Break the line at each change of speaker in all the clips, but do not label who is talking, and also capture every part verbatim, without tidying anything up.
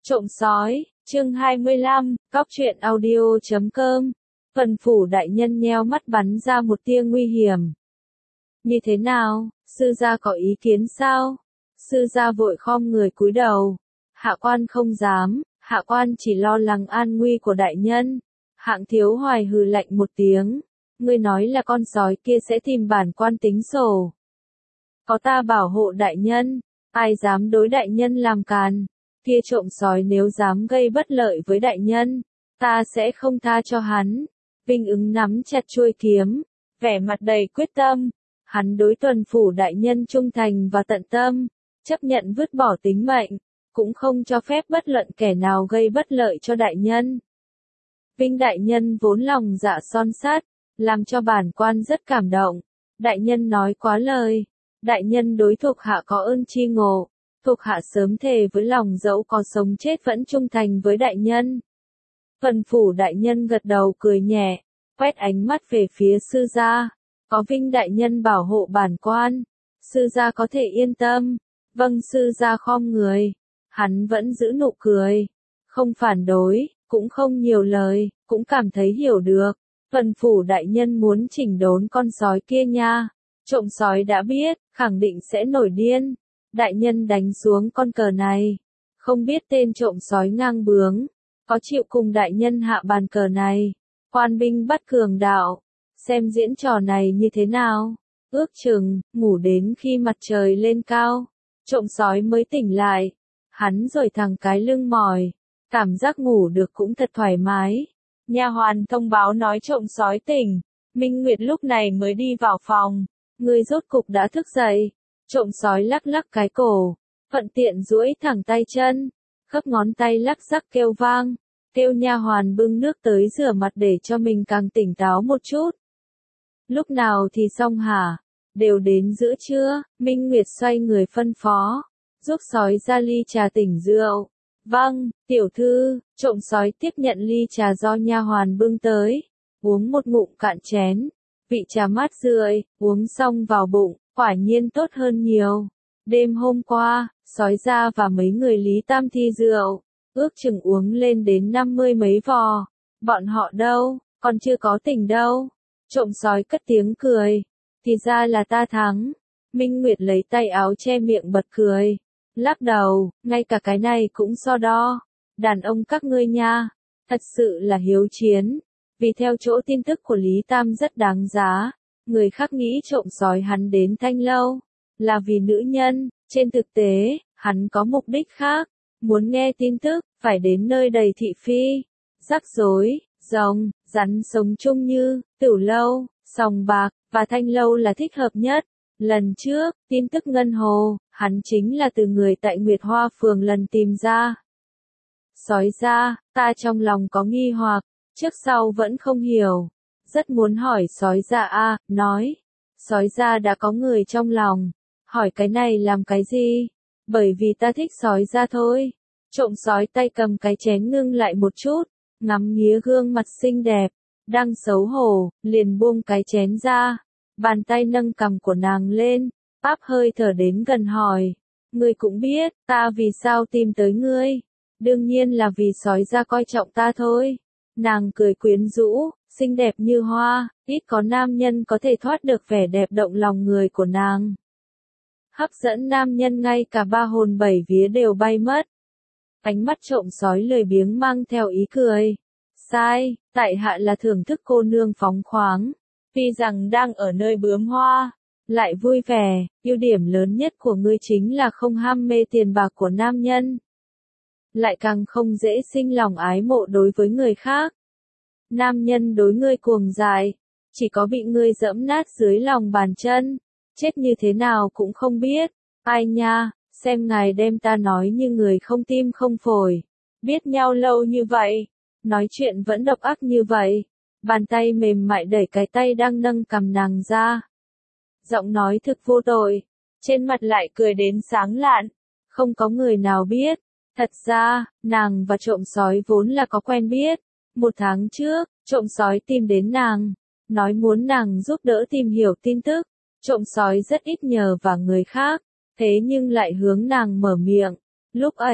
Trộm sói, chương hai mươi lăm, cóc truyện audio chấm com. Tuần phủ đại nhân nheo mắt bắn ra một tia nguy hiểm. Như thế nào, sư gia có ý kiến sao? Sư gia vội khom người cúi đầu. Hạ quan không dám, hạ quan chỉ lo lắng an nguy của đại nhân. Hạng Thiếu Hoài hừ lạnh một tiếng. Ngươi nói là con sói kia sẽ tìm bản quan tính sổ. Có ta bảo hộ đại nhân, ai dám đối đại nhân làm càn. Kia trộm sói nếu dám gây bất lợi với đại nhân, ta sẽ không tha cho hắn. Vinh ứng nắm chặt chuôi kiếm, vẻ mặt đầy quyết tâm. Hắn đối tuần phủ đại nhân trung thành và tận tâm, chấp nhận vứt bỏ tính mệnh, cũng không cho phép bất luận kẻ nào gây bất lợi cho đại nhân. Vinh đại nhân vốn lòng dạ son sắt, làm cho bản quan rất cảm động. Đại nhân nói quá lời, đại nhân đối thuộc hạ có ơn chi ngộ. Thuộc hạ sớm thề với lòng dẫu có sống chết vẫn trung thành với đại nhân. Tuần phủ đại nhân gật đầu cười nhẹ, quét ánh mắt về phía sư gia. Có Vinh đại nhân bảo hộ bản quan, sư gia có thể yên tâm. Vâng, sư gia khom người. Hắn vẫn giữ nụ cười, không phản đối, cũng không nhiều lời, cũng cảm thấy hiểu được. Tuần phủ đại nhân muốn chỉnh đốn con sói kia nha. Trộm sói đã biết, khẳng định sẽ nổi điên. Đại nhân đánh xuống con cờ này. Không biết tên trộm sói ngang bướng, có chịu cùng đại nhân hạ bàn cờ này. Quan binh bắt cường đạo. Xem diễn trò này như thế nào. Ước chừng, ngủ đến khi mặt trời lên cao. Trộm sói mới tỉnh lại. Hắn rồi thẳng cái lưng mỏi. Cảm giác ngủ được cũng thật thoải mái. Nha hoàn thông báo nói trộm sói tỉnh. Minh Nguyệt lúc này mới đi vào phòng. Người rốt cục đã thức dậy. Trộm sói lắc lắc cái cổ, thuận tiện duỗi thẳng tay chân, khớp ngón tay lắc rắc kêu vang, kêu nha hoàn bưng nước tới rửa mặt để cho mình càng tỉnh táo một chút. Lúc nào thì xong hả? Đều đến giữa trưa, Minh Nguyệt xoay người phân phó, giúp sói ra ly trà tỉnh rượu. Vâng, tiểu thư. Trộm sói tiếp nhận ly trà do nha hoàn bưng tới, uống một ngụm cạn chén, vị trà mát rượi, uống xong vào bụng. Quả nhiên tốt hơn nhiều. Đêm hôm qua, sói ra và mấy người Lý Tam thi rượu, ước chừng uống lên đến năm mươi mấy vò. Bọn họ đâu, còn chưa có tỉnh đâu. Trộm sói cất tiếng cười. Thì ra là ta thắng. Minh Nguyệt lấy tay áo che miệng bật cười. Lắc đầu, ngay cả cái này cũng so đo. Đàn ông các ngươi nha, thật sự là hiếu chiến. Vì theo chỗ tin tức của Lý Tam rất đáng giá. Người khác nghĩ trộm sói hắn đến Thanh Lâu là vì nữ nhân, trên thực tế, hắn có mục đích khác. Muốn nghe tin tức, phải đến nơi đầy thị phi, rắc rối, rồng, rắn sống chung như Tửu Lâu, Sòng Bạc và Thanh Lâu là thích hợp nhất. Lần trước, tin tức Ngân Hồ, hắn chính là từ người tại Nguyệt Hoa Phường lần tìm ra. Sói ra, ta trong lòng có nghi hoặc, trước sau vẫn không hiểu. Rất muốn hỏi sói ra a, nói. Sói ra đã có người trong lòng. Hỏi cái này làm cái gì? Bởi vì ta thích sói ra thôi. Trộm sói tay cầm cái chén ngưng lại một chút, ngắm nghía gương mặt xinh đẹp, đang xấu hổ, liền buông cái chén ra. Bàn tay nâng cằm của nàng lên, áp hơi thở đến gần hỏi. Ngươi cũng biết, ta vì sao tìm tới ngươi. Đương nhiên là vì sói ra coi trọng ta thôi. Nàng cười quyến rũ, xinh đẹp như hoa, ít có nam nhân có thể thoát được vẻ đẹp động lòng người của nàng. Hấp dẫn nam nhân ngay cả ba hồn bảy vía đều bay mất. Ánh mắt trộm sói lười biếng mang theo ý cười. Sai, tại hạ là thưởng thức cô nương phóng khoáng. Tuy rằng đang ở nơi bướm hoa, lại vui vẻ, ưu điểm lớn nhất của ngươi chính là không ham mê tiền bạc của nam nhân. Lại càng không dễ sinh lòng ái mộ đối với người khác. Nam nhân đối ngươi cuồng dại, chỉ có bị ngươi dẫm nát dưới lòng bàn chân, chết như thế nào cũng không biết. Ai nha, xem ngài đem ta nói như người không tim không phổi, biết nhau lâu như vậy, nói chuyện vẫn độc ác như vậy. Bàn tay mềm mại đẩy cái tay đang nâng cằm nàng ra. Giọng nói thực vô tội, trên mặt lại cười đến sáng lạn, không có người nào biết. Thật ra, nàng và trộm sói vốn là có quen biết. Một tháng trước, trộm sói tìm đến nàng, nói muốn nàng giúp đỡ tìm hiểu tin tức. Trộm sói rất ít nhờ vào người khác, thế nhưng lại hướng nàng mở miệng. Lúc ấy,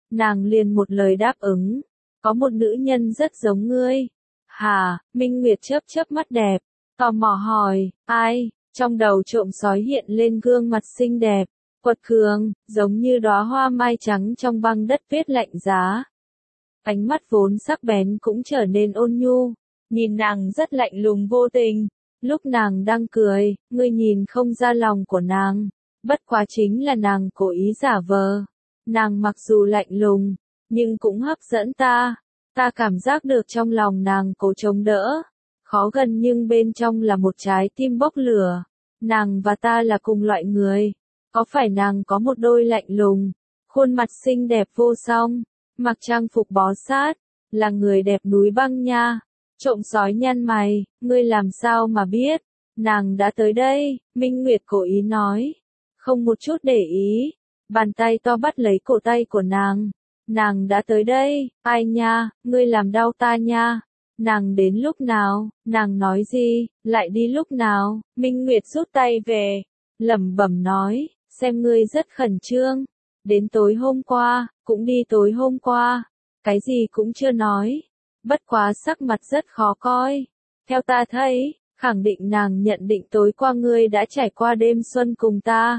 nàng liền một lời đáp ứng, có một nữ nhân rất giống ngươi. Hà, Minh Nguyệt chớp chớp mắt đẹp, tò mò hỏi, ai? Trong đầu trộm sói hiện lên gương mặt xinh đẹp, quật cường, giống như đóa hoa mai trắng trong băng đất tuyết lạnh giá. Ánh mắt vốn sắc bén cũng trở nên ôn nhu, nhìn nàng rất lạnh lùng vô tình. Lúc nàng đang cười, ngươi nhìn không ra lòng của nàng, bất quá chính là nàng cố ý giả vờ. Nàng mặc dù lạnh lùng, nhưng cũng hấp dẫn ta. Ta cảm giác được trong lòng nàng cố chống đỡ, khó gần nhưng bên trong là một trái tim bốc lửa. Nàng và ta là cùng loại người. Có phải nàng có một đôi lạnh lùng, khuôn mặt xinh đẹp vô song, mặc trang phục bó sát, là người đẹp núi băng nha. Trộm sói nhăn mày, ngươi làm sao mà biết? Nàng đã tới đây, Minh Nguyệt cố ý nói, không một chút để ý, bàn tay to bắt lấy cổ tay của nàng. Nàng đã tới đây, ai nha, ngươi làm đau ta nha. Nàng đến lúc nào, nàng nói gì, lại đi lúc nào? Minh Nguyệt rút tay về, lẩm bẩm nói, xem ngươi rất khẩn trương. Đến tối hôm qua, cũng đi tối hôm qua, cái gì cũng chưa nói. Bất quá sắc mặt rất khó coi. Theo ta thấy, khẳng định nàng nhận định tối qua ngươi đã trải qua đêm xuân cùng ta.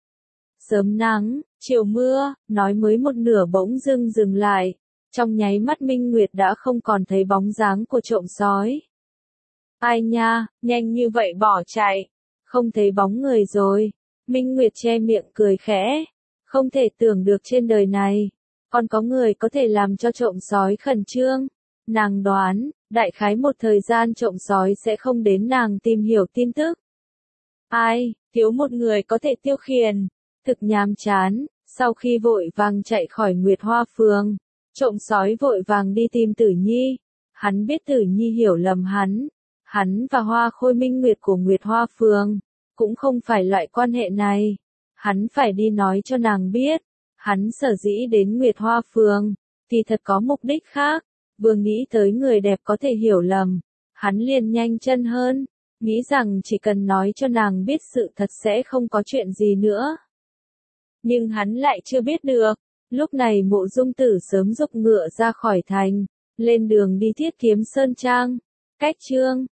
Sớm nắng, chiều mưa, nói mới một nửa bỗng dưng dừng lại. Trong nháy mắt Minh Nguyệt đã không còn thấy bóng dáng của trộm sói. Ai nha, nhanh như vậy bỏ chạy, không thấy bóng người rồi. Minh Nguyệt che miệng cười khẽ, không thể tưởng được trên đời này, còn có người có thể làm cho trộm sói khẩn trương. Nàng đoán, đại khái một thời gian trộm sói sẽ không đến nàng tìm hiểu tin tức. Ai, thiếu một người có thể tiêu khiển, thực nhàm chán. Sau khi vội vàng chạy khỏi Nguyệt Hoa Phường, trộm sói vội vàng đi tìm Tử Nhi. Hắn biết Tử Nhi hiểu lầm hắn. Hắn và Hoa Khôi Minh Nguyệt của Nguyệt Hoa Phường cũng không phải loại quan hệ này. Hắn phải đi nói cho nàng biết. Hắn sở dĩ đến Nguyệt Hoa Phường thì thật có mục đích khác. Vừa nghĩ tới người đẹp có thể hiểu lầm, hắn liền nhanh chân hơn, nghĩ rằng chỉ cần nói cho nàng biết sự thật sẽ không có chuyện gì nữa. Nhưng hắn lại chưa biết được, lúc này Mộ Dung Tử sớm giục ngựa ra khỏi thành, lên đường đi Thiết Kiếm Sơn Trang. Cách chương